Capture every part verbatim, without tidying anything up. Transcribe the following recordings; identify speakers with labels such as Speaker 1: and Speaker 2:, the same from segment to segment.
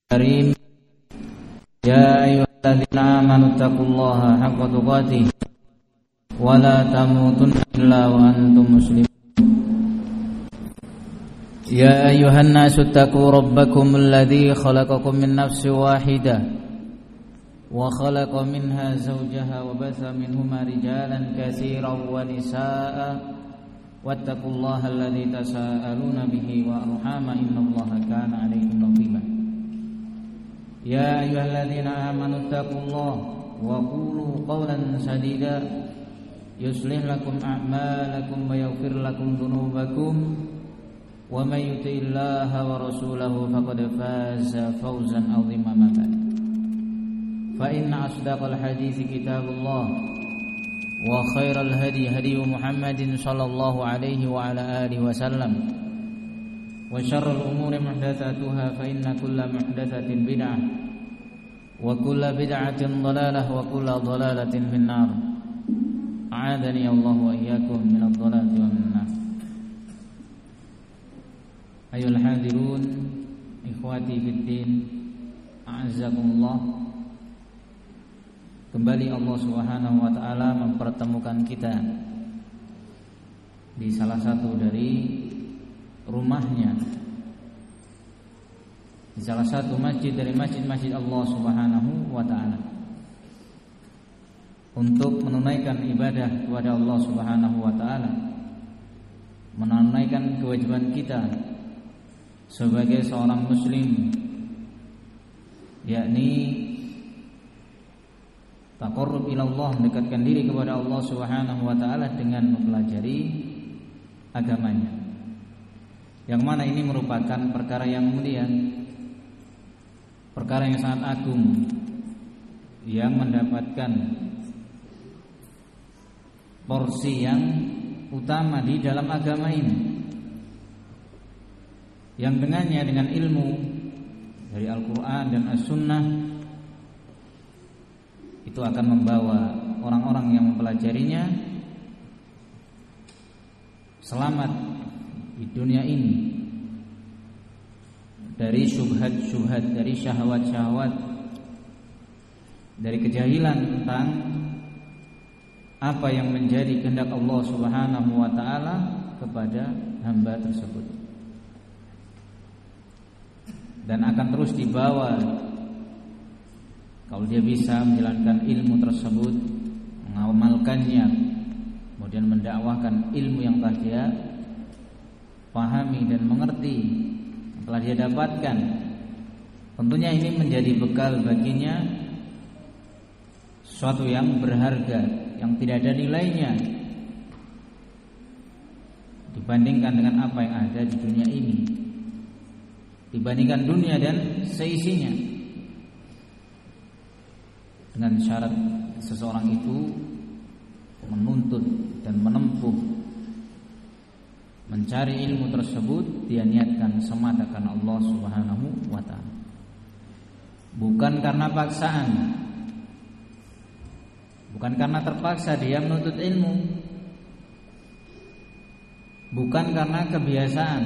Speaker 1: Karim. Ya ayyuhalladzina amanu taqullaha haqqa tuqatih wa la tamutunna illa wa antum muslimun. Ya ayyuhan nasu taqu rabbakum alladzi khalaqakum min nafsin wahidah wa khalaqa minha zawjaha wa batha minhuma rijalan katsiran wa nisaa'a wattaqullaha alladzi tasaaluna bihi wa arhama innallaha kana 'alaykum raqiba. Ya ayyuhalladzina amanu taqullaha wa qulu qawlan sadida yuslih lakum a'malakum wa yaghfir lakum dhunubakum wa may yuti'illaha wa rasulahu faqad faza fawzan 'azima. Ma ba'd. Fa inna asdaqal hadithi kitabullah wa khairal hadi hadi Muhammadin sallallahu alaihi wa ala alihi wasallam wa syarrul umuri muhdatsatuha fa inna kulla muhdatsatin bid'ah wa kulla bid'atin dhalalah wa kulla dhalalatin finnar. A'adani Allah wa iyyakum minadh dhalati wan nar. Ayol hadirun ikhwati fiddin, a'azzakumullah. Kembali Allah Subhanahu wa taala mempertemukan kita di salah satu dari rumahnya, di salah satu masjid dari masjid-masjid Allah Subhanahu wa taala, untuk menunaikan ibadah kepada Allah Subhanahu wa taala, menunaikan kewajiban kita sebagai seorang muslim, yakni taqarrub ila Allah, mendekatkan diri kepada Allah Subhanahu wa taala dengan mempelajari agamanya, yang mana ini merupakan perkara yang mulia, perkara yang sangat agung, yang mendapatkan porsi yang utama di dalam agama ini, yang dengannya dengan ilmu dari Al-Quran dan As-Sunnah itu akan membawa orang-orang yang mempelajarinya selamat di dunia ini dari syubhat-syubhat, dari syahwat-syahwat, dari kejahilan tentang apa yang menjadi kehendak Allah Subhanahu wa taala kepada hamba tersebut, dan akan terus dibawa kalau dia bisa menjalankan ilmu tersebut, mengamalkannya, kemudian mendakwahkan ilmu yang telah dia pahami dan mengerti, yang telah dia dapatkan. Tentunya ini menjadi bekal baginya, sesuatu yang berharga, yang tidak ada nilainya dibandingkan dengan apa yang ada di dunia ini, dibandingkan dunia dan seisinya. Dengan syarat seseorang itu menuntut dan menempuh mencari ilmu tersebut, dia niatkan semata karena Allah Subhanahu wa ta'ala, bukan karena paksaan, bukan karena terpaksa dia menuntut ilmu, bukan karena kebiasaan,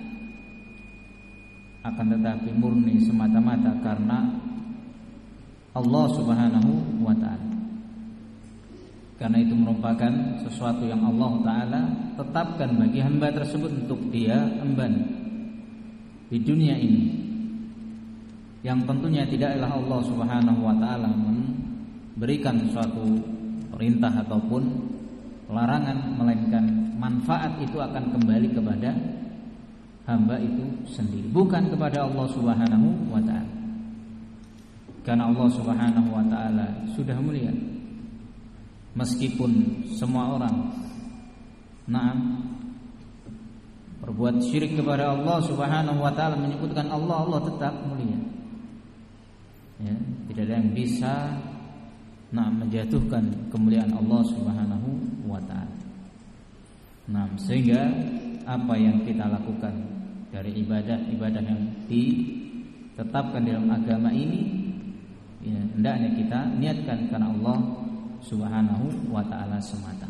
Speaker 1: akan tetapi murni semata-mata karena Allah Subhanahu wa ta'ala. Karena itu merupakan sesuatu yang Allah Ta'ala tetapkan bagi hamba tersebut untuk dia emban di dunia ini, yang tentunya tidaklah Allah Subhanahu wa ta'ala memberikan suatu perintah ataupun larangan, melainkan manfaat itu akan kembali kepada hamba itu sendiri, bukan kepada Allah Subhanahu wa ta'ala. Karena Allah Subhanahu wa ta'ala sudah mulia, meskipun semua orang na'am berbuat syirik kepada Allah Subhanahu wa ta'ala, menyebutkan Allah, Allah tetap mulia, ya, tidak ada yang bisa na'am menjatuhkan kemuliaan Allah Subhanahu wa ta'ala. Na'am, sehingga apa yang kita lakukan dari ibadah-ibadah yang ditetapkan dalam agama ini, ya, hendaknya kita niatkan karena Allah Subhanahu wa ta'ala semata.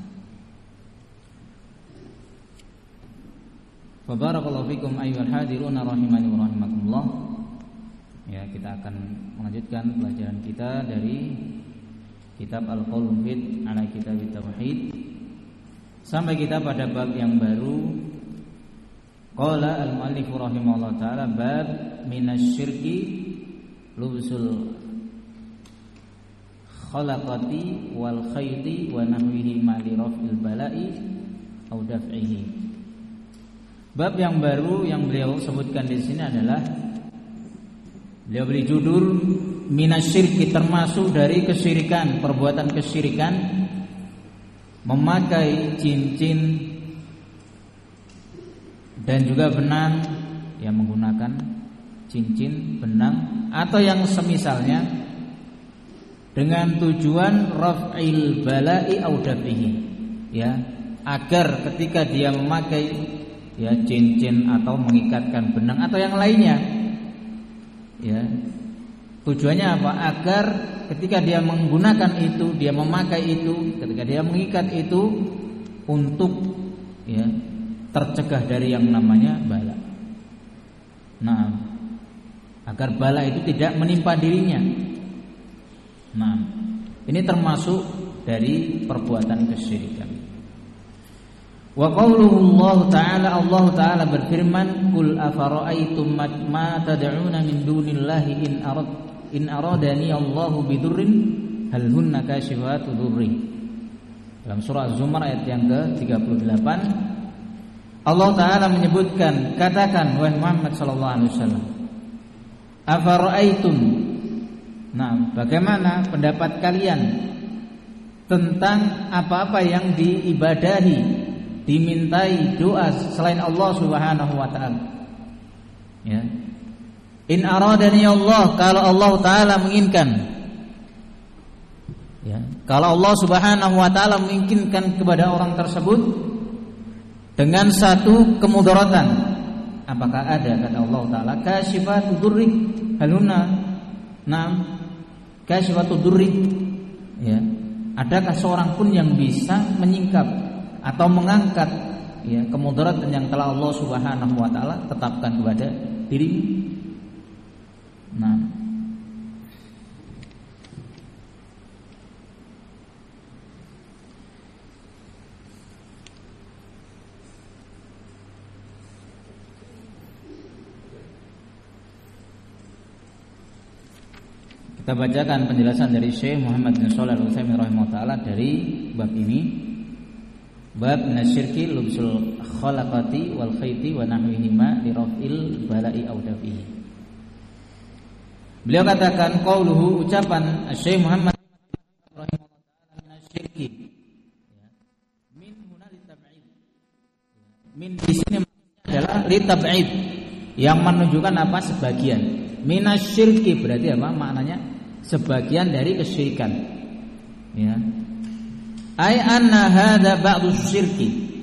Speaker 1: Fa barakallahu fikum ayyuhal hadiruna rahimani wa rahimakumullah. Ya, kita akan melanjutkan pelajaran kita dari kitab Al-Qaul Mufid ala Kitab Tauhid sampai kita pada bab yang baru. Qala al-muallif rahimahullah taala bab minasyirki lubsul khalaqati wal khayti wa nahwihi ma li raf'il bala'i au daf'ihi. Bab yang baru yang beliau sebutkan di sini adalah beliau beri judul minasyirki, termasuk dari kesyirikan, perbuatan kesyirikan memakai cincin dan juga benang, yang menggunakan cincin, benang atau yang semisalnya dengan tujuan raf'il bala'i au daf'ihi, ya, agar ketika dia memakai ya cincin atau mengikatkan benang atau yang lainnya, ya, tujuannya apa? Agar ketika dia menggunakan itu, dia memakai itu, ketika dia mengikat itu untuk ya tercegah dari yang namanya bala. Nah, agar bala itu tidak menimpa dirinya. Nah, ini termasuk dari perbuatan kesyirikan. Wa qauluhu Allah Ta'ala, Allah Ta'ala berfirman, "Qul afara'aytum ma tad'una min dunillahi in arad in aradani Allahu bidurrin hal hunna kashifatu durri." Dalam surah Az-Zumar ayat yang ke tiga puluh delapan, Allah Ta'ala menyebutkan, katakan wahai Muhammad sallallahu alaihi wasallam, afara'aytum, nah, bagaimana pendapat kalian tentang apa-apa yang diibadahi, dimintai doa selain Allah Subhanahu wa taala. Ya. In aradani Allah, kalau Allah taala menginginkan. Ya, kalau Allah Subhanahu wa taala menginginkan kepada orang tersebut dengan satu kemudaratan, apakah ada, kata Allah taala, kasyifatu durri haluna, nam kasyifatu durri, ya, adakah seorang pun yang bisa menyingkap atau mengangkat ya kemudaratan yang telah Allah Subhanahu wa taala tetapkan kepada dirimu? Nah, kita bacakan penjelasan dari Syekh Muhammad bin Shalih Al-Utsaimin rahimahullah taala dari bab ini. Bab minasyirki lubsul khalaqati wal khayti wa nahwihima li raf'il bala'i aw daf'ihi. Beliau katakan qauluhu, ucapan Syekh Muhammad rahimahullah taala minasyirki, min huna li tab'id. Min di sini adalah li tab'id, yang menunjukkan apa? Sebagian. Minasyirki berarti apa? Maknanya sebagian dari kesyirikan. Ya. Ai anna hadza ba'du syirki.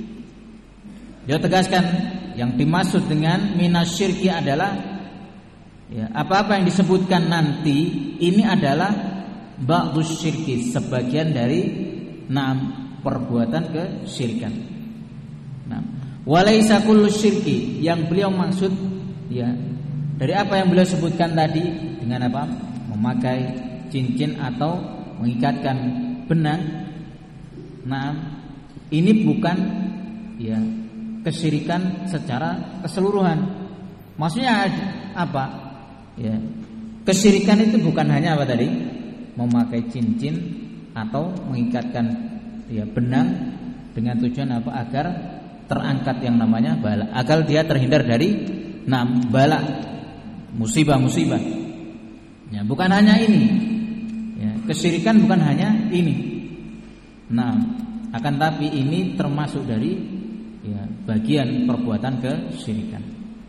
Speaker 1: Dia tegaskan yang dimaksud dengan minasyirki adalah ya, apa-apa yang disebutkan nanti ini adalah ba'du syirki, sebagian dari enam perbuatan kesyirikan. Nah, walaisa kullu syirki, yang beliau maksud ya dari apa yang beliau sebutkan tadi dengan apa? Memakai cincin atau mengikatkan benang. Nah, ini bukan ya kesyirikan secara keseluruhan. Maksudnya apa? Ya, kesyirikan itu bukan hanya apa tadi? Memakai cincin atau mengikatkan ya benang dengan tujuan apa? Agar terangkat yang namanya bala, agar dia terhindar dari enam bala, musibah-musibah. Ya, bukan hanya ini. Ya, kesyirikan bukan hanya ini. Nah, akan tapi ini termasuk dari ya, bagian perbuatan kesyirikan.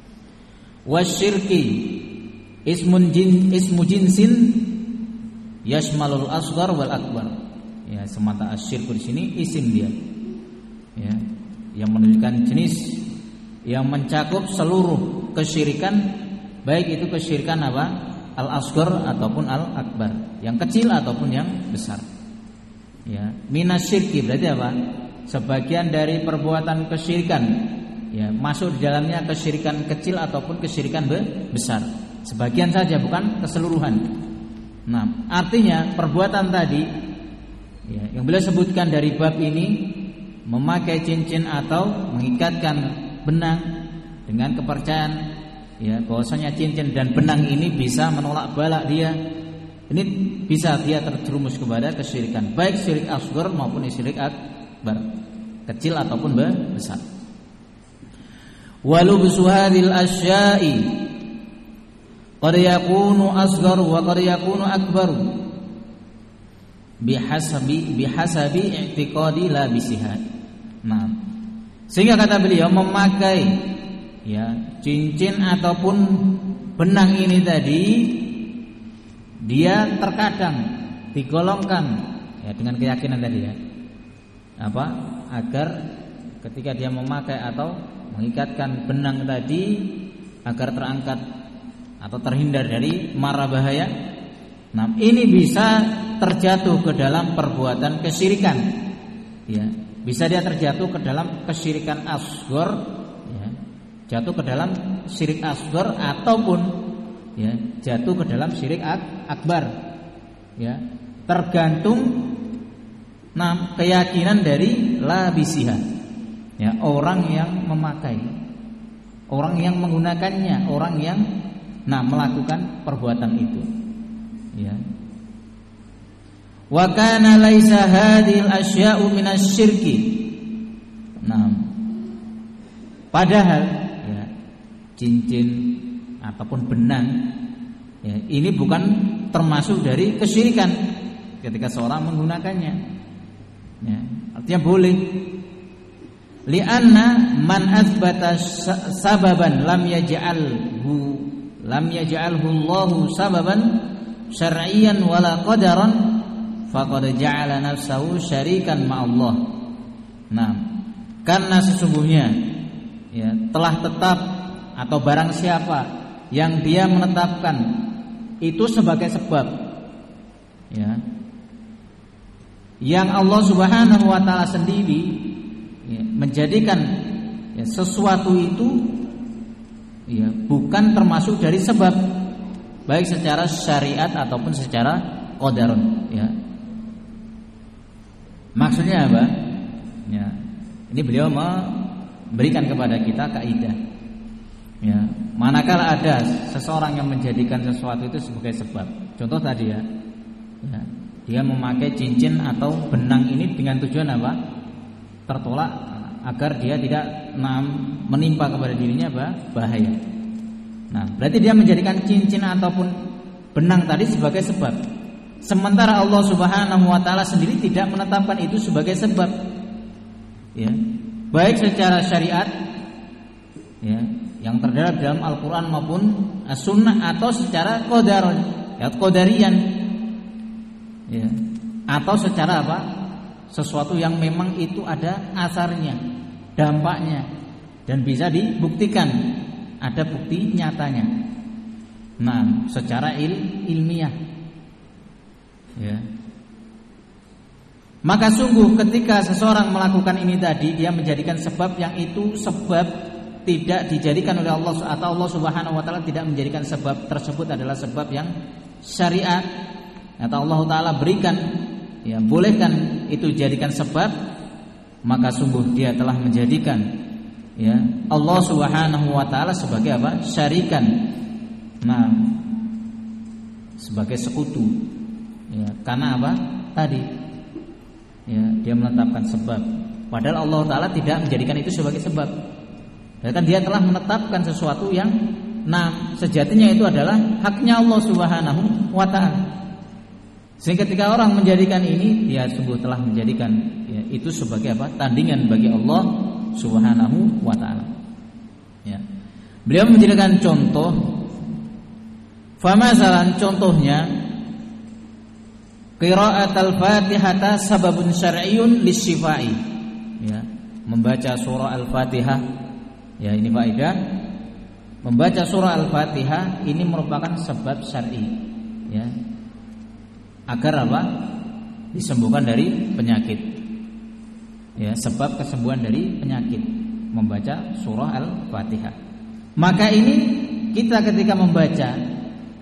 Speaker 1: Wasyirki ismun jin ismu jinsin yashmalul asghar wal akbar. Ya, semata asyirku di sini isim dia. Ya, yang menunjukkan jenis yang mencakup seluruh kesyirikan, baik itu kesyirikan apa? Al-asghar ataupun al-akbar, yang kecil ataupun yang besar. Ya, minasyirki berarti apa? Sebagian dari perbuatan kesyirikan. Ya, masuk di dalamnya kesyirikan kecil ataupun kesyirikan besar. sebagian saja, bukan keseluruhan. Nah, artinya perbuatan tadi ya, yang beliau sebutkan dari bab ini, memakai cincin atau mengikatkan benang dengan kepercayaan ya bahwasanya cincin dan benang ini bisa menolak balak dia, ini bisa dia terjerumus kepada kesyirikan, baik syirik asghar maupun syirik akbar, kecil ataupun besar. Walubsu hadhil asya'i qad yakunu asghar wa qad yakunu akbar bihasabi bihasabi i'tiqadi labisiha. Nah, sehingga kata beliau memakai ya cincin ataupun benang ini tadi, dia terkadang digolongkan ya dengan keyakinan tadi ya, apa agar ketika dia memakai atau mengikatkan benang tadi agar terangkat atau terhindar dari mara bahaya. Nah, ini bisa terjatuh ke dalam perbuatan kesyirikan ya. Bisa dia terjatuh ke dalam kesyirikan asghar ya, jatuh ke dalam syirik asghar ataupun ya, jatuh ke dalam syirik ak- akbar ya, tergantung nah, keyakinan dari labisiha ya, orang yang memakai, orang yang menggunakannya, orang yang nah melakukan perbuatan itu ya. Wa kana laisa hadhil asya'u minasyirki. Nah, padahal ya, cincin ataupun benang ya, ini bukan termasuk dari kesyirikan ketika seorang menggunakannya. Ya, artinya boleh. Li'anna man athbata sababan lam yaj'alhu lam yaj'alhu Allahu sababan syar'iyyan wala qadaran faqad ja'ala nafsahu syarikan ma'allah. Nah, karena sesungguhnya ya, telah tetap atau barang siapa yang dia menetapkan itu sebagai sebab ya, yang Allah Subhanahu wa taala sendiri ya, menjadikan ya, sesuatu itu ya, bukan termasuk dari sebab, baik secara syariat ataupun secara qadarun ya. Maksudnya apa? Ya, ini beliau memberikan kepada kita kaidah. Ya, manakala ada seseorang yang menjadikan sesuatu itu sebagai sebab. Contoh tadi ya, ya dia memakai cincin atau benang ini dengan tujuan apa? Tertolak agar dia tidak nah, menimpa kepada dirinya apa? Bahaya. Nah, berarti dia menjadikan cincin ataupun benang tadi sebagai sebab. Sementara Allah Subhanahu wa taala sendiri tidak menetapkan itu sebagai sebab. Ya. Baik secara syariat ya, yang terdapat dalam Al-Qur'an maupun As-Sunnah, atau secara qadar, ya qadarian. Ya. Atau secara apa? Sesuatu yang memang itu ada asarnya, dampaknya, dan bisa dibuktikan, ada bukti nyatanya. Nah, secara il, ilmiah. Ya. Maka sungguh ketika seseorang melakukan ini tadi, dia menjadikan sebab yang itu sebab tidak dijadikan oleh Allah, atau Allah Subhanahu wa taala tidak menjadikan sebab tersebut adalah sebab yang syariat atau Allah taala berikan ya, bolehkan itu jadikan sebab, maka sungguh dia telah menjadikan ya Allah Subhanahu wa taala sebagai apa? Syarikan. Nah, sebagai sekutu. Ya, karena apa? Tadi ya, dia menetapkan sebab, padahal Allah taala tidak menjadikan itu sebagai sebab. Dan dia telah menetapkan sesuatu yang nah sejatinya itu adalah haknya Allah Subhanahu wa taala. Sehingga ketika orang menjadikan ini, dia sungguh telah menjadikan ya, itu sebagai apa? Tandingan bagi Allah Subhanahu wa taala. Ya. Beliau menjadikan contoh, famasalan contohnya, qira'at al-Fatihah sababun syar'iyyun lisyifai. Ya, membaca surah Al-Fatihah. Ya, ini faedah. Membaca surah Al-Fatihah ini merupakan sebab syar'i. Ya. Agar apa? Disembuhkan dari penyakit. Ya, sebab kesembuhan dari penyakit membaca surah Al-Fatihah. Maka ini kita ketika membaca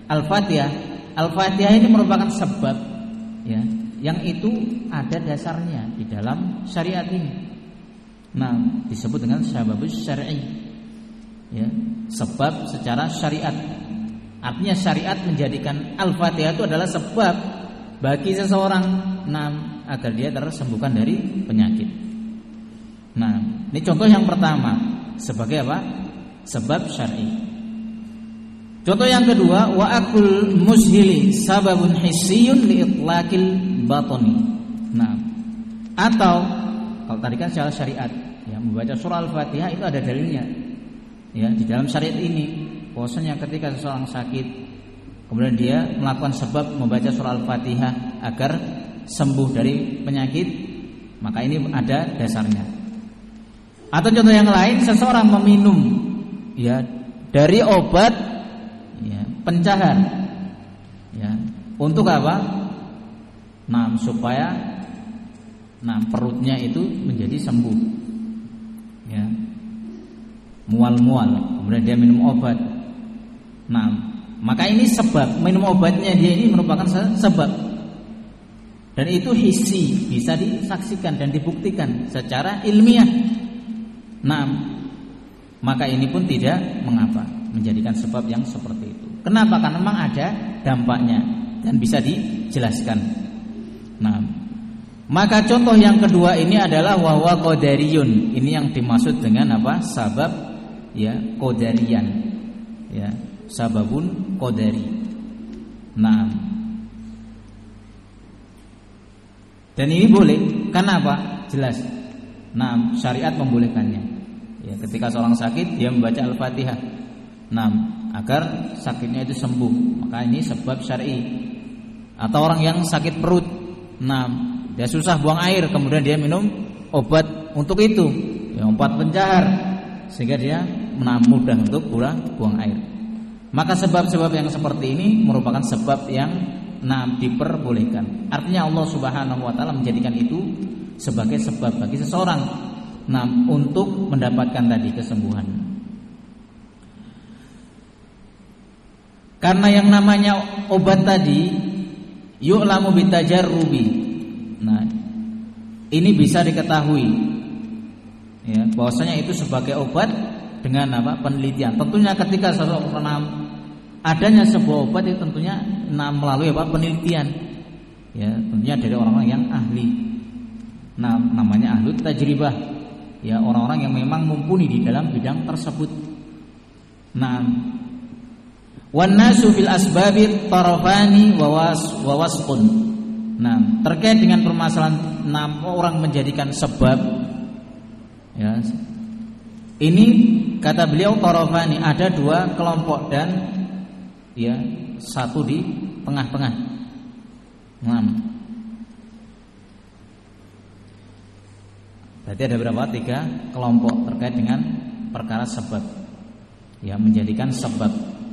Speaker 1: Al-Fatihah. Al-Fatihah ini merupakan sebab ya, yang itu ada dasarnya di dalam syariat ini. Nah, disebut dengan sababus syar'i. Ya, sebab secara syariat. Artinya syariat menjadikan Al-Fatihah itu adalah sebab bagi seseorang nah, agar dia tersembuhkan dari penyakit. Nah, ini contoh yang pertama sebagai apa? Sebab syar'i. Contoh yang kedua, wa akul mushili sababun hissiyun li itlaqil batni. Nah, atau kalau tadi kan secara syariat, ya membaca surah Al-Fatihah itu ada dalilnya. Ya, di dalam syariat ini, bahwasanya ketika seseorang sakit, kemudian dia melakukan sebab membaca surah Al-Fatihah agar sembuh dari penyakit, maka ini ada dasarnya. Atau contoh yang lain, seseorang meminum ya dari obat ya, pencahar ya, untuk apa? Nah, supaya nah perutnya itu menjadi sembuh. Ya. Mual-mual, kemudian dia minum obat. Nah, maka ini sebab, minum obatnya dia ini merupakan sebab. Dan itu hissi, bisa disaksikan dan dibuktikan secara ilmiah. Nah, maka ini pun tidak mengapa menjadikan sebab yang seperti itu. Kenapa? Karena memang ada dampaknya dan bisa dijelaskan. Nah, maka contoh yang kedua ini adalah wahwa qadariyun. Ini yang dimaksud dengan apa? Sabab ya qadarian. Ya, sababun qadari. Nah, dan ini boleh. Kenapa? Jelas. Nah, syariat membolehkannya. Ya, ketika seorang sakit dia membaca Al-Fatihah. Nah, agar sakitnya itu sembuh. Maka ini sebab syar'i. Atau orang yang sakit perut. Nah, dia susah buang air, kemudian dia minum obat untuk itu. Ya, obat pencahar sehingga dia mudah untuk buang air. Maka sebab-sebab yang seperti ini merupakan sebab yang nah diperbolehkan. Artinya Allah Subhanahu wa taala menjadikan itu sebagai sebab bagi seseorang nah untuk mendapatkan tadi kesembuhan. Karena yang namanya obat tadi yu'lamu bitajarrubi. Nah, ini bisa diketahui ya, bahwasanya itu sebagai obat dengan apa? Penelitian. Tentunya ketika seseorang adanya sebuah obat itu tentunya nah, melalui apa? Penelitian. Ya, tentunya dari orang-orang yang ahli. Nah, namanya ahli tajribah. Ya, orang-orang yang memang mumpuni di dalam bidang tersebut. Nah, wan nasu fil asbabi tarafani wa wasqun. Nah, terkait dengan permasalahan enam orang menjadikan sebab ya. Ini kata beliau tarafani, ada dua kelompok dan ya satu di tengah-tengah. Nah, berarti ada berapa? Tiga kelompok terkait dengan perkara sebab. Ya, menjadikan sebab.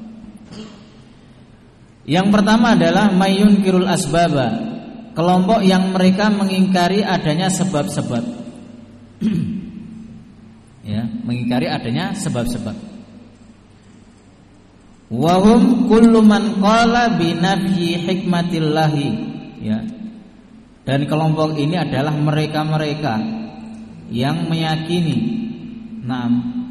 Speaker 1: Yang pertama adalah mayunkirul asbaba. Kelompok yang mereka mengingkari adanya sebab-sebab. Ya, mengingkari adanya sebab-sebab. Wahum kullu man qala bi nafyi hikmatillahi. Ya. Dan kelompok ini adalah mereka-mereka yang meyakini nah,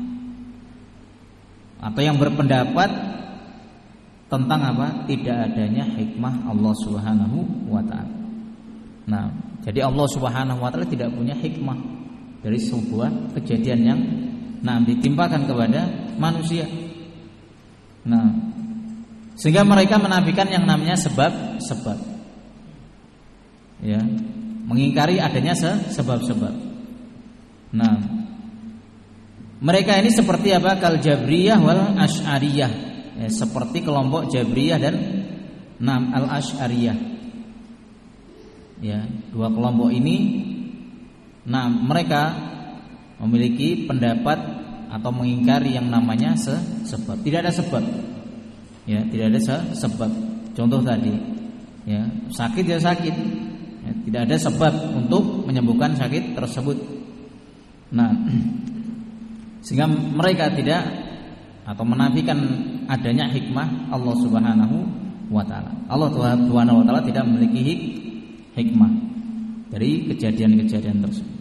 Speaker 1: atau yang berpendapat tentang apa? Tidak adanya hikmah Allah Subhanahu wa taala. Nah, jadi Allah Subhanahu wa taala tidak punya hikmah dari sebuah kejadian yang nah ditimpakan kepada manusia. Nah, sehingga mereka menafikan yang namanya sebab-sebab. Ya, mengingkari adanya sebab-sebab. Nah, mereka ini seperti apa? Kal Jabriyah wal Asy'ariyah. Ya, seperti kelompok Jabriyah dan Nam al-Asy'ariyah. Ya, dua kelompok ini nah mereka memiliki pendapat atau mengingkari yang namanya sebab. Tidak ada sebab. Ya, tidak ada sebab. Contoh tadi, ya, sakit ya sakit. Ya, tidak ada sebab untuk menyembuhkan sakit tersebut. Nah, sehingga mereka tidak atau menafikan adanya hikmah Allah Subhanahu wa taala. Allah Subhanahu wa taala tidak memiliki hik- hikmah dari kejadian-kejadian tersebut.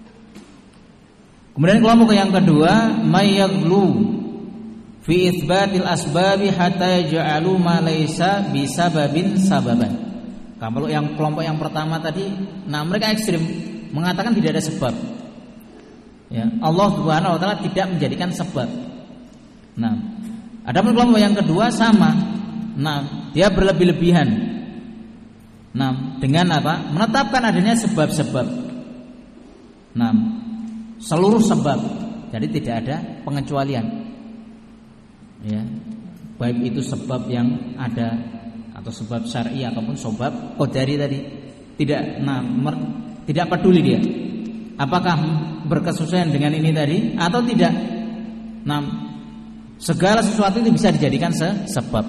Speaker 1: Kemudian kelompok yang kedua, mayyaglu fi itsbatil asbabi hatta yaj'alu ma laysa bisababin sababan. Kalau yang kelompok yang pertama tadi, nah mereka ekstrim mengatakan tidak ada sebab. Ya, Allah Subhanahu wa taala tidak menjadikan sebab. Nah, adapun kelompok yang kedua sama. Nah, dia berlebih-lebihan. Nah, dengan apa? Menetapkan adanya sebab-sebab. Nah, seluruh sebab. Jadi tidak ada pengecualian. Ya. Baik itu sebab yang ada atau sebab syar'i ataupun sebab qadari tadi. Tidak nah mer- tidak peduli dia. Apakah berkesesuaian dengan ini tadi atau tidak? Nah, segala sesuatu itu bisa dijadikan se- sebab.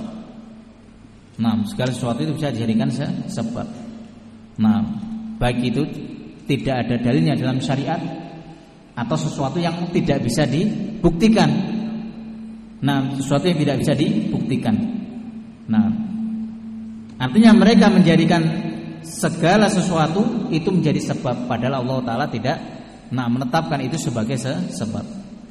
Speaker 1: Nah, segala sesuatu itu bisa dijadikan se- sebab. Nah, baik itu tidak ada dalilnya dalam syariat atau sesuatu yang tidak bisa dibuktikan. Nah, sesuatu yang tidak bisa dibuktikan. Nah, artinya mereka menjadikan segala sesuatu itu menjadi sebab, padahal Allah Ta'ala tidak nah menetapkan itu sebagai sebab.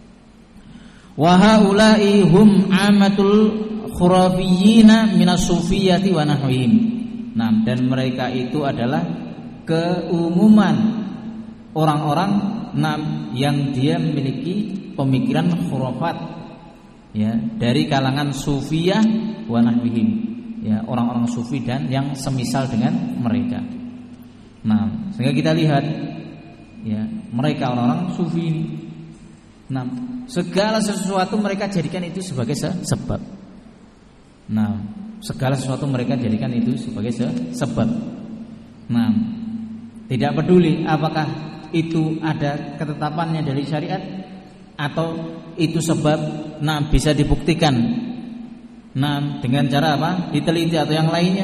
Speaker 1: Wa haula'i hum amatul khurafiyina minas sufiyyati wa nahwihim. Nah, dan mereka itu adalah keumuman orang-orang nah, yang dia memiliki pemikiran khurafat, ya, dari kalangan sufiyah wa nahwihim. Ya, orang-orang sufi dan yang semisal dengan mereka. Nah, sehingga kita lihat ya, mereka orang-orang sufi ini. Nah, segala sesuatu mereka jadikan itu sebagai sebab. Nah, segala sesuatu mereka jadikan itu sebagai sebab. Nah, tidak peduli apakah itu ada ketetapannya dari syariat atau itu sebab, nah bisa dibuktikan. Nah, dengan cara apa? Diteliti atau yang lainnya.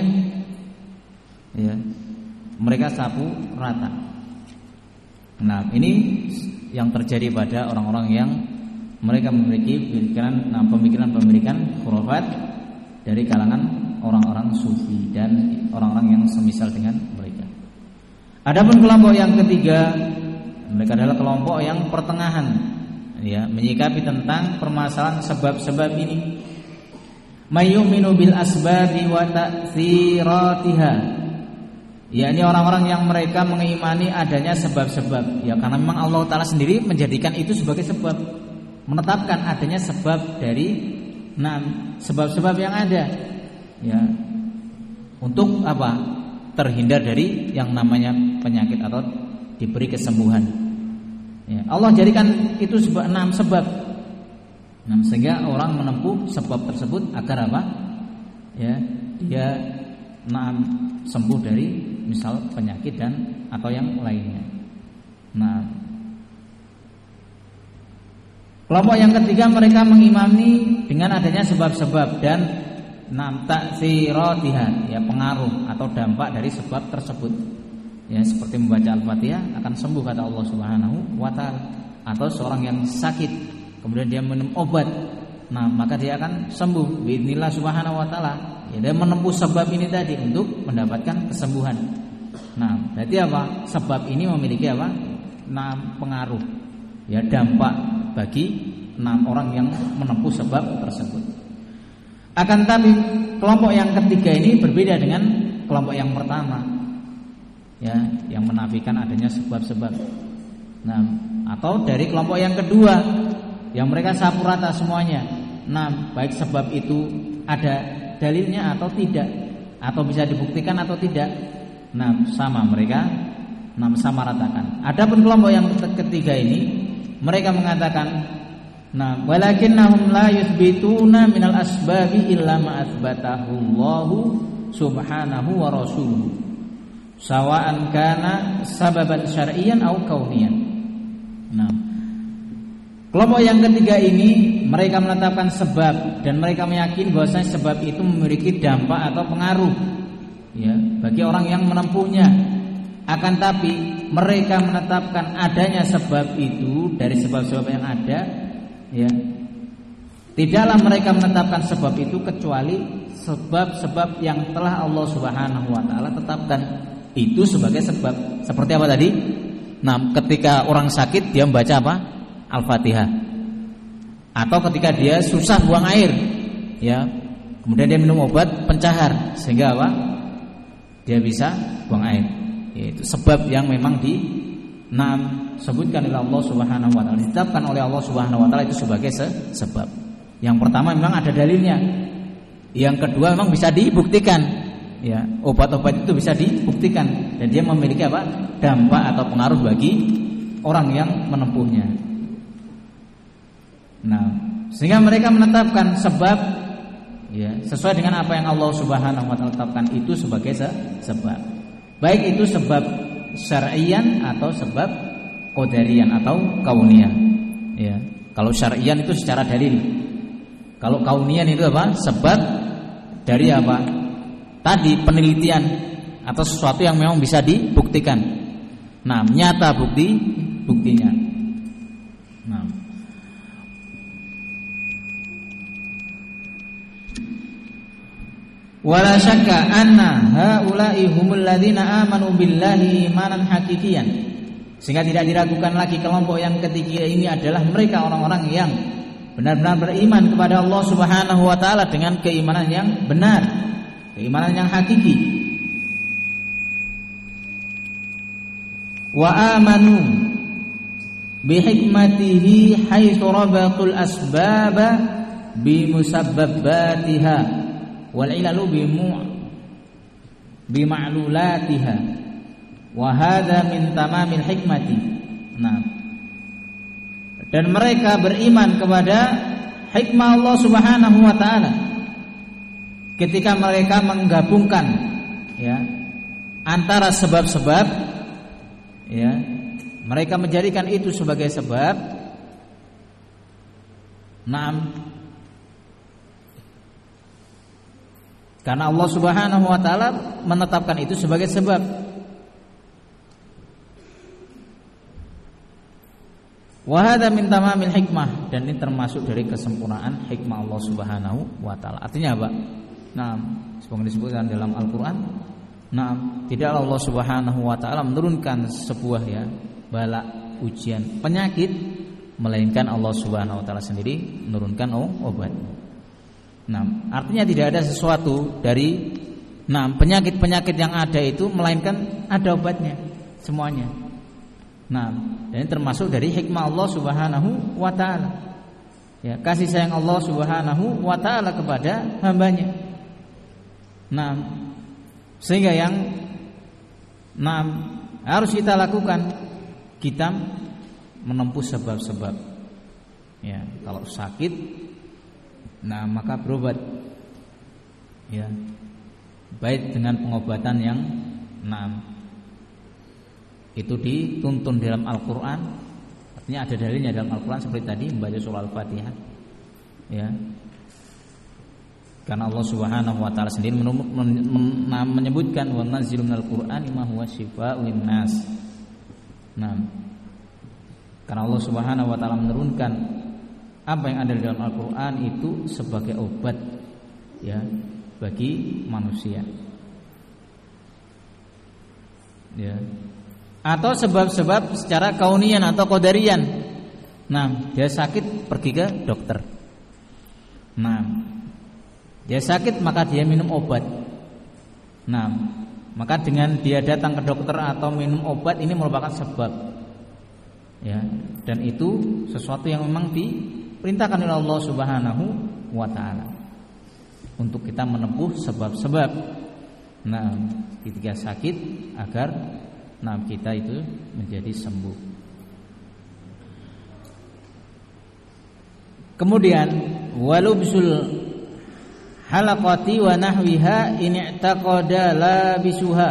Speaker 1: Ya. Mereka sapu rata. Nah, ini yang terjadi pada orang-orang yang mereka memiliki pemikiran nah, pemikiran-pemikiran khurafat dari kalangan orang-orang sufi dan orang-orang yang semisal dengan mereka. Adapun kelompok yang ketiga, mereka adalah kelompok yang pertengahan, ya, menyikapi tentang permasalahan sebab-sebab ini. Mayyuminu bil asbabi wa ta'thiratiha, yakni orang-orang yang mereka mengimani adanya sebab-sebab, ya, karena memang Allah Ta'ala sendiri menjadikan itu sebagai sebab, menetapkan adanya sebab dari enam sebab-sebab yang ada, ya, untuk apa? Terhindar dari yang namanya penyakit atau diberi kesembuhan, ya. Allah jadikan itu sebab, enam sebab. Nah, sehingga orang menempuh sebab tersebut agar apa? Ya, dia nah, sembuh dari misal penyakit dan atau yang lainnya. Nah, kelompok yang ketiga mereka mengimani dengan adanya sebab-sebab dan nam ta'thiratiha, ya, pengaruh atau dampak dari sebab tersebut. Ya, seperti membaca Al-Fatihah akan sembuh kata Allah Subhanahu wa taala, atau seorang yang sakit kemudian dia minum obat, nah maka dia akan sembuh biidznillah subhanahu wa ta'ala. Ya, dia menempuh sebab ini tadi untuk mendapatkan kesembuhan. Nah, berarti apa? Sebab ini memiliki apa? Nah, pengaruh, ya, dampak bagi enam orang yang menempuh sebab tersebut. Akan tapi kelompok yang ketiga ini berbeda dengan kelompok yang pertama, ya, yang menafikan adanya sebab-sebab. Nah, atau dari kelompok yang kedua yang mereka sapu rata semuanya. Nah, baik sebab itu ada dalilnya atau tidak, atau bisa dibuktikan atau tidak. Nah, sama mereka, nah sama ratakan. Adapun kelompok yang ketiga ini, mereka mengatakan, nah, walakinnahum la yuthbituna minal asbabi illa ma athbatahu Allahu subhanahu wa rasuluhu, sawa'an kana sababan syar'iyyan aw kauniyan. Nah, kelompok yang ketiga ini mereka menetapkan sebab dan mereka meyakini bahwasanya sebab itu memiliki dampak atau pengaruh, ya, bagi orang yang menempuhnya. Akan tapi mereka menetapkan adanya sebab itu dari sebab-sebab yang ada, ya, Tidaklah mereka menetapkan sebab itu kecuali sebab-sebab yang telah Allah Subhanahu wa taala tetapkan itu sebagai sebab. Seperti apa tadi? Nah, ketika orang sakit dia membaca apa? Al-Fatihah. Atau ketika dia susah buang air, ya, kemudian dia minum obat pencahar sehingga apa? Dia bisa buang air. Yaitu sebab yang memang di enam sebutkan oleh Allah Subhanahu wa taala, ditetapkan oleh Allah Subhanahu wa taala itu sebagai sebab. Yang pertama memang ada dalilnya. Yang kedua memang bisa dibuktikan. Ya, obat-obat itu bisa dibuktikan dan dia memiliki apa? Dampak atau pengaruh bagi orang yang menempuhnya. Nah, sehingga mereka menetapkan sebab, ya, sesuai dengan apa yang Allah Subhanahu wa taala tetapkan itu sebagai sebab. Baik itu sebab syar'iyan atau sebab qadariyan atau kaunian. Ya, kalau syar'iyan itu secara dalil. Kalau kaunian itu apa? Sebab dari apa? Tadi penelitian atau sesuatu yang memang bisa dibuktikan. Nah, nyata bukti buktinya. Nah, wala syakka anna haula'i humul ladzina amanu billahi imanan hakikiyan. Sehingga tidak diragukan lagi kelompok yang ketiga ini adalah mereka orang-orang yang benar-benar beriman kepada Allah Subhanahu wa taala dengan keimanan yang benar, keimanan yang hakiki. Wa amanu bi hikmatihi haitsu rabatul asbaba bi musabbabatiha wal ilalu bi mu bi ma'lulatiha wa hadza min tamamil hikmati. Nah, dan mereka beriman kepada hikmah Allah Subhanahu wa taala ketika mereka menggabungkan, ya, antara sebab-sebab, ya, mereka menjadikan itu sebagai sebab. Naam, karena Allah Subhanahu wa taala menetapkan itu sebagai sebab. Wa hadza min tamamil hikmah, dan ini termasuk dari kesempurnaan hikmah Allah Subhanahu wa taala. Artinya apa? Nah, seperti disebutkan dalam Al-Qur'an, nah, tidaklah Allah Subhanahu wa taala menurunkan sebuah, ya, bala, ujian, penyakit, melainkan Allah Subhanahu wa taala sendiri menurunkan obat. Nah, artinya tidak ada sesuatu dari nah penyakit-penyakit yang ada itu melainkan ada obatnya semuanya. Nah, dan ini termasuk dari hikmah Allah Subhanahu wa taala. Ya, kasih sayang Allah Subhanahu wa taala kepada hambanya. Nah, sehingga yang nah harus kita lakukan, kita menempuh sebab-sebab. Ya, kalau sakit, nah maka berobat. Ya, baik dengan pengobatan yang nah itu dituntun dalam Al-Qur'an. Artinya ada dalilnya dalam Al-Qur'an seperti tadi membaca surah Al-Fatihah. Ya. Karena Allah Subhanahu wa taala sendiri menyebutkan wa nazzilul minal Qur'ani ma huwa syifaa'un linnas. Nah, karena Allah Subhanahu wa taala menurunkan apa yang ada di dalam Al-Qur'an itu sebagai obat, ya, bagi manusia. Ya. Atau sebab-sebab secara kaunian atau qadarian. Nah, dia sakit pergi ke dokter. Nah, dia sakit maka dia minum obat. Nah, maka dengan dia datang ke dokter atau minum obat ini merupakan sebab. Ya, dan itu sesuatu yang memang diperintahkan oleh Allah Subhanahu wa taala untuk kita menempuh sebab-sebab. Nah, ketika sakit agar nah kita itu menjadi sembuh. Kemudian walubsul halaqati wa nahwiha in i'taqada labisuha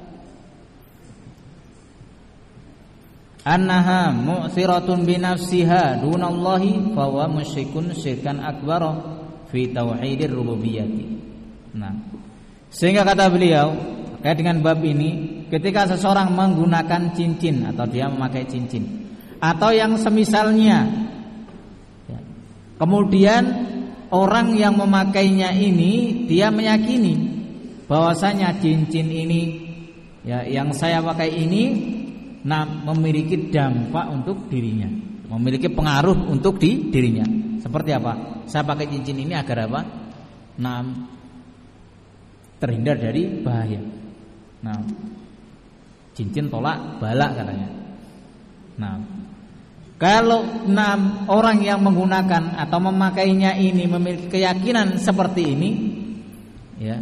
Speaker 1: annaha mu'thiratun bi nafsiha dunallahi fa huwa musyrikun syirkan akbar fi tauhidir rububiyyati. Nah, sehingga kata beliau terkait dengan bab ini, ketika seseorang menggunakan cincin atau dia memakai cincin atau yang semisalnya, ya, kemudian orang yang memakainya ini dia meyakini bahwasanya cincin ini ya yang saya pakai ini nah memiliki dampak untuk dirinya, memiliki pengaruh untuk di dirinya. Seperti apa? Saya pakai cincin ini agar apa? Nah, terhindar dari bahaya. Nah, cincin tolak bala katanya. Nah, kalau enam orang yang menggunakan atau memakainya ini memiliki keyakinan seperti ini, ya,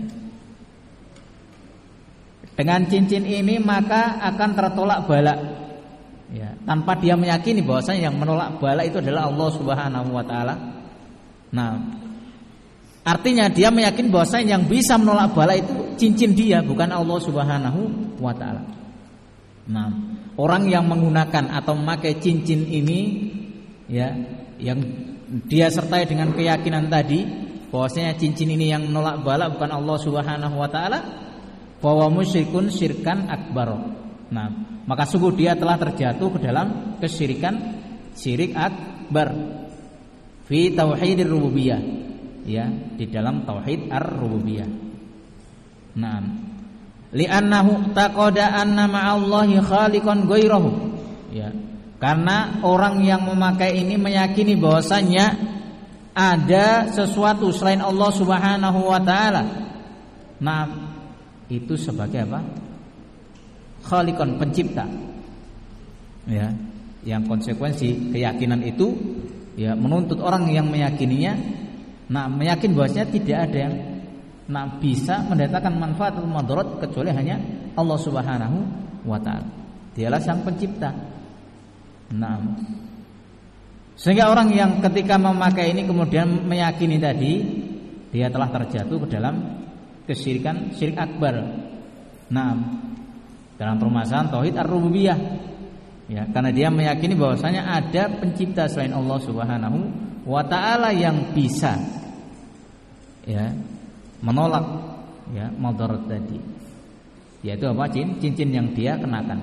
Speaker 1: dengan cincin ini maka akan tertolak bala, ya, tanpa dia meyakini bahwasanya yang menolak bala itu adalah Allah Subhanahu Wa Taala. Nah, artinya dia meyakini bahwasanya yang bisa menolak bala itu cincin dia, bukan Allah Subhanahu Wa Taala. Nah, orang yang menggunakan atau memakai cincin ini, ya, yang dia sertai dengan keyakinan tadi bahwasanya cincin ini yang menolak bala bukan Allah Subhanahu Wa Taala, bahwa musyrikun syirkan akbar. Nah, maka sungguh dia telah terjatuh ke dalam kesyirikan syirik akbar fi tauhidir rububiyah, ya, di dalam tauhid ar-rububiyah. Nah, li'annahu taqada anna ma'allahi khaliqan ghairahu, ya, karena orang yang memakai ini meyakini bahwasanya ada sesuatu selain Allah Subhanahu wa taala. Nah, itu sebagai apa? Khaliqan, pencipta. Ya, yang konsekuensi keyakinan itu ya menuntut orang yang meyakininya, nah, meyakini bahwasanya tidak ada yang nah bisa mendatangkan manfaat atau madarat kecuali hanya Allah Subhanahu wa taala. Dialah sang pencipta. Nah, sehingga orang yang ketika memakai ini kemudian meyakini tadi, dia telah terjatuh ke dalam kesyirikan syirik akbar. Nah, dalam permasalahan tauhid ar-rububiyah, ya, karena dia meyakini bahwasanya ada pencipta selain Allah Subhanahu wa taala yang bisa, ya, menolak, ya, madarat tadi, yaitu apa? Cincin yang dia kenakan.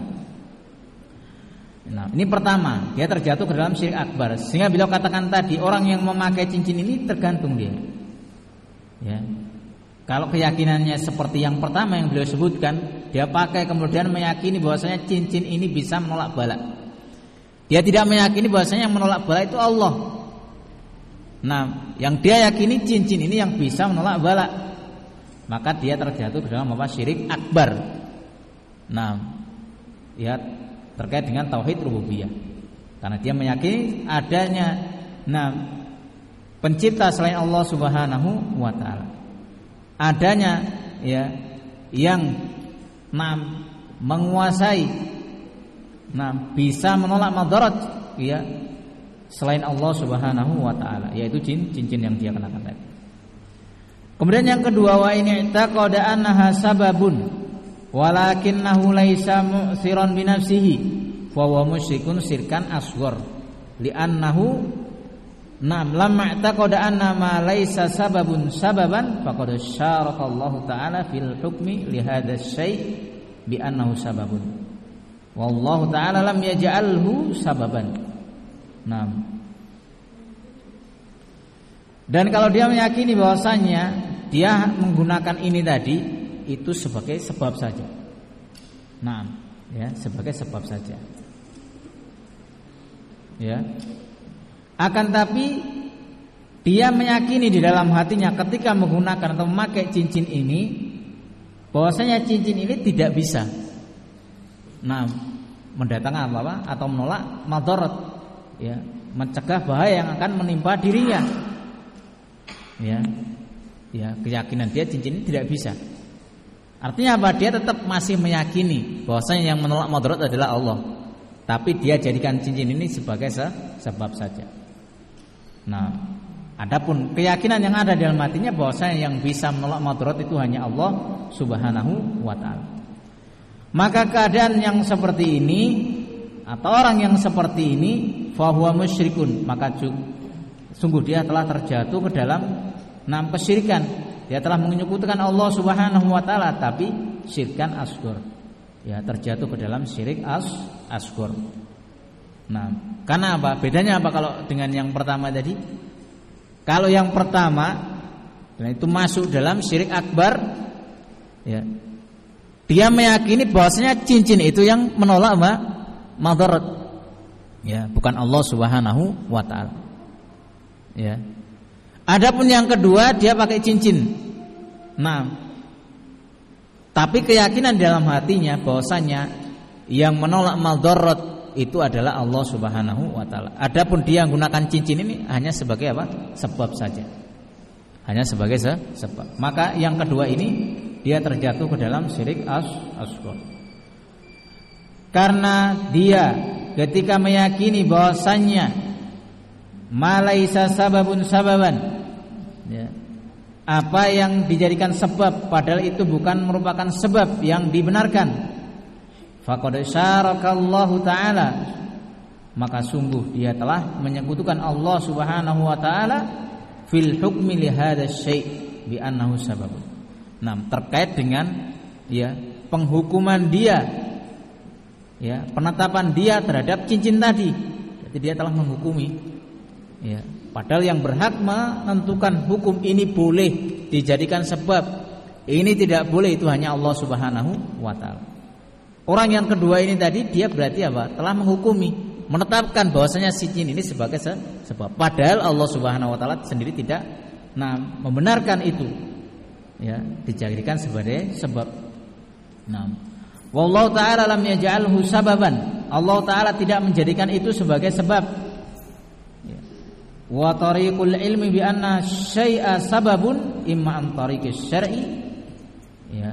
Speaker 1: Nah, ini pertama, dia terjatuh ke dalam syirik akbar. Sehingga beliau katakan tadi, orang yang memakai cincin ini tergantung dia, ya. Kalau keyakinannya seperti yang pertama yang beliau sebutkan, dia pakai kemudian meyakini bahwasanya cincin ini bisa menolak bala. Dia tidak meyakini bahwasanya yang menolak bala itu Allah. Nah, yang dia yakini cincin ini yang bisa menolak bala, maka dia terjatuh ke dalam apa? Syirik akbar. Nah, ya, terkait dengan tauhid rububiyah. Karena dia meyakini adanya nah pencipta selain Allah Subhanahu wa taala. Adanya, ya, yang nah menguasai, nah bisa menolak madarat, ya, selain Allah Subhanahu wa taala, yaitu cincin yang dia kenakan tadi. Kemudian yang kedua, wa in i'taqada annaha sababun walakinnahu laisa mu'siran bi nafsihi fa huwa musyrikun syirkan asghar li'annahu nam lamma i'taqada anna ma laisa sababun sababan faqad syaraka Allah taala fil hukmi li hadha syai' bi annahu sababun wallahu taala lam yaj'alhu sababan. Nam. Dan kalau dia meyakini bahwasanya dia menggunakan ini tadi itu sebagai sebab saja. Nah, ya, sebagai sebab saja. Ya. Akan tapi dia meyakini di dalam hatinya ketika menggunakan atau memakai cincin ini bahwasanya cincin ini tidak bisa, nah, mendatangkan apa-apa atau menolak madarat, ya, mencegah bahaya yang akan menimpa dirinya. Ya, ya, keyakinan dia cincin ini tidak bisa. Artinya apa? Dia tetap masih meyakini bahwasanya yang menolak madarat adalah Allah, tapi dia jadikan cincin ini sebagai sebab saja. Nah, adapun keyakinan yang ada dalam hatinya bahwasanya yang bisa menolak madarat itu hanya Allah Subhanahu wa taala. Maka keadaan yang seperti ini atau orang yang seperti ini fa huwa musyrikun, maka sungguh dia telah terjatuh ke dalam enam kesyirikan. Dia telah menyekutukan Allah Subhanahu wa taala tapi syirkan asghar. Ya, terjatuh ke dalam syirik as asghar. Nah, karena apa? Bedanya apa kalau dengan yang pertama tadi? Kalau yang pertama, dan itu masuk dalam syirik akbar, ya, dia meyakini bahwasanya cincin itu yang menolak apa? Madarat. Ya, bukan Allah Subhanahu wa taala. Ya. Adapun yang kedua, dia pakai cincin. Nah, tapi keyakinan dalam hatinya bahwasanya yang menolak madarat itu adalah Allah Subhanahu wa taala. Adapun dia menggunakan cincin ini hanya sebagai apa? Sebab saja. Hanya sebagai sebab. Maka yang kedua ini dia terjatuh ke dalam syirik asghar. Karena dia ketika meyakini bahwasannya malaisa sababun sababan, ya, apa yang dijadikan sebab padahal itu bukan merupakan sebab yang dibenarkan, faqad syarakallahu ta'ala, maka sungguh dia telah menyekutukan Allah Subhanahu wa taala fil hukmi li hadzal syai' bi annahu sababun. Nah, terkait dengan ya penghukuman dia, ya penetapan dia terhadap cincin tadi. Jadi dia telah menghukumi, ya padahal yang berhak menentukan hukum ini boleh dijadikan sebab, ini tidak boleh, itu hanya Allah Subhanahu wa taala. Orang yang kedua ini tadi dia berarti apa? Telah menghukumi, menetapkan bahwasanya cincin ini sebagai sebab. Padahal Allah Subhanahu wa taala sendiri tidak nah membenarkan itu. Ya, dijadikan sebagai sebab. Nah, wallahu taala lam yaj'alhu sababan. Allah taala tidak menjadikan itu sebagai sebab. Ya. Wa tariqul ilmi bi anna syai'a sababun imma an tariqis syar'i. Ya.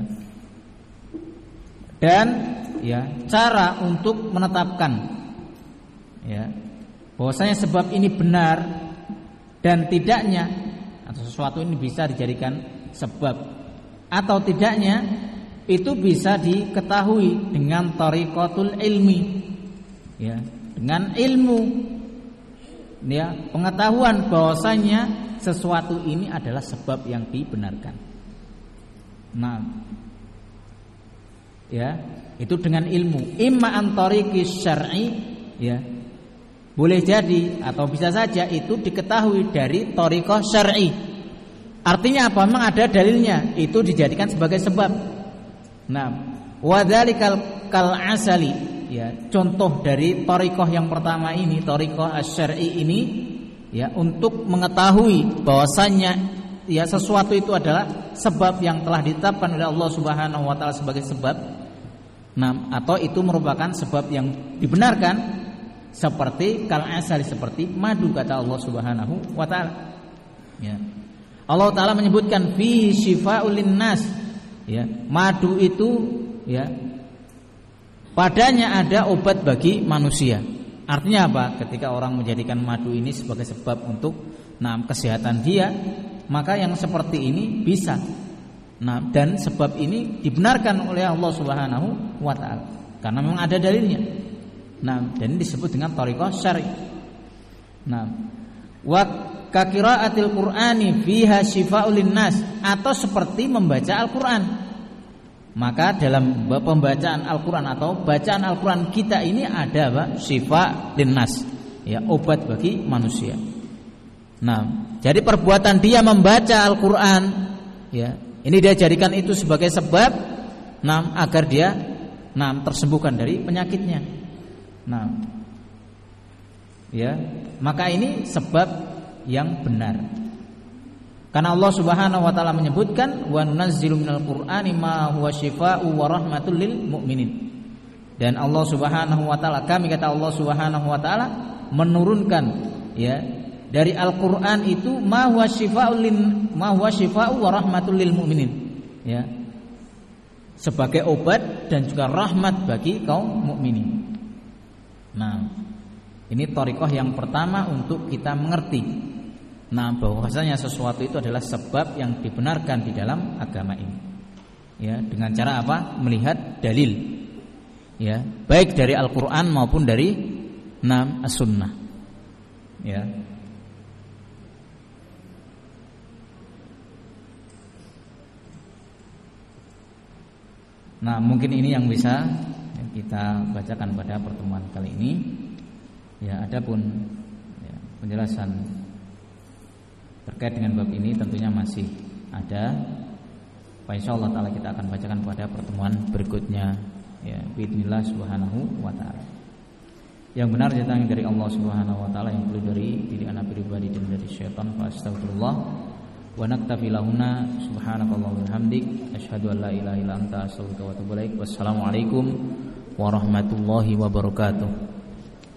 Speaker 1: Dan ya, cara untuk menetapkan ya bahwasanya sebab ini benar dan tidaknya, atau sesuatu ini bisa dijadikan sebab atau tidaknya, itu bisa diketahui dengan tariqatul ilmi, ya, dengan ilmu, ya, pengetahuan bahwasanya sesuatu ini adalah sebab yang dibenarkan. Nah, ya, itu dengan ilmu. Imma an tariqis syar'i, ya, boleh jadi atau bisa saja itu diketahui dari tariqah syar'i. Artinya apa? Memang ada dalilnya, itu dijadikan sebagai sebab. Nah, wadzalikal kal asali, ya, contoh dari thariqah yang pertama ini, thariqah asy-syar'i ini, ya, untuk mengetahui bahwasannya ya sesuatu itu adalah sebab yang telah ditetapkan oleh Allah Subhanahu wa taala sebagai sebab. Nah, atau itu merupakan sebab yang dibenarkan, seperti kal asali, seperti madu, kata Allah Subhanahu wa taala. Ya. Allah Ta'ala menyebutkan fi syifa'ul linnas, ya, madu itu ya padanya ada obat bagi manusia. Artinya apa? Ketika orang menjadikan madu ini sebagai sebab untuk nah kesehatan dia, maka yang seperti ini bisa. Nah, dan sebab ini dibenarkan oleh Allah Subhanahu wa taala karena memang ada dalilnya. Nah, dan ini disebut dengan thariqah syar'i. Nah, wa kakiraatil Qur'ani fiha syifa'ul linnas, atau seperti membaca Al-Qur'an. Maka dalam pembacaan Al-Qur'an atau bacaan Al-Qur'an kita ini ada apa? Syifa linnas, ya, obat bagi manusia. Nah, jadi perbuatan dia membaca Al-Qur'an, ya, ini dia jadikan itu sebagai sebab, nah, agar dia nah tersembuhkan dari penyakitnya. Nah, ya, maka ini sebab yang benar. Karena Allah Subhanahu wa taala menyebutkan wa nunazzilu minal qur'ani ma huwa syifaa'u wa rahmatul lil mu'minin. Dan Allah Subhanahu wa taala, kami kata Allah Subhanahu wa taala menurunkan ya dari Al-Qur'an itu ma huwa syifaa'u lin ma huwa syifaa'u wa rahmatul lil mu'minin. Ya. Sebagai obat dan juga rahmat bagi kaum mukminin. Nah, ini thariqah yang pertama untuk kita mengerti, nah, bahwasanya sesuatu itu adalah sebab yang dibenarkan di dalam agama ini. Ya, dengan cara apa? Melihat dalil. Ya, baik dari Al-Qur'an maupun dari nah, As-Sunnah. Ya. Nah, mungkin ini yang bisa kita bacakan pada pertemuan kali ini. Ya, adapun ya, penjelasan terkait dengan bab ini tentunya masih ada. Pak insyaallah taala kita akan bacakan pada pertemuan berikutnya ya, bismillah subhanahu wa taala. Yang benar datang dari Allah Subhanahu wa taala, yang keliru dari diri anak pribadi dan dari syaitan. Fa astagfirullah wa naktafi lahuna subhanakallah wa bihamdik asyhadu an la ilaha illa anta astaghfiruka wa atubu ilaik. Wassalamualaikum warahmatullahi wabarakatuh.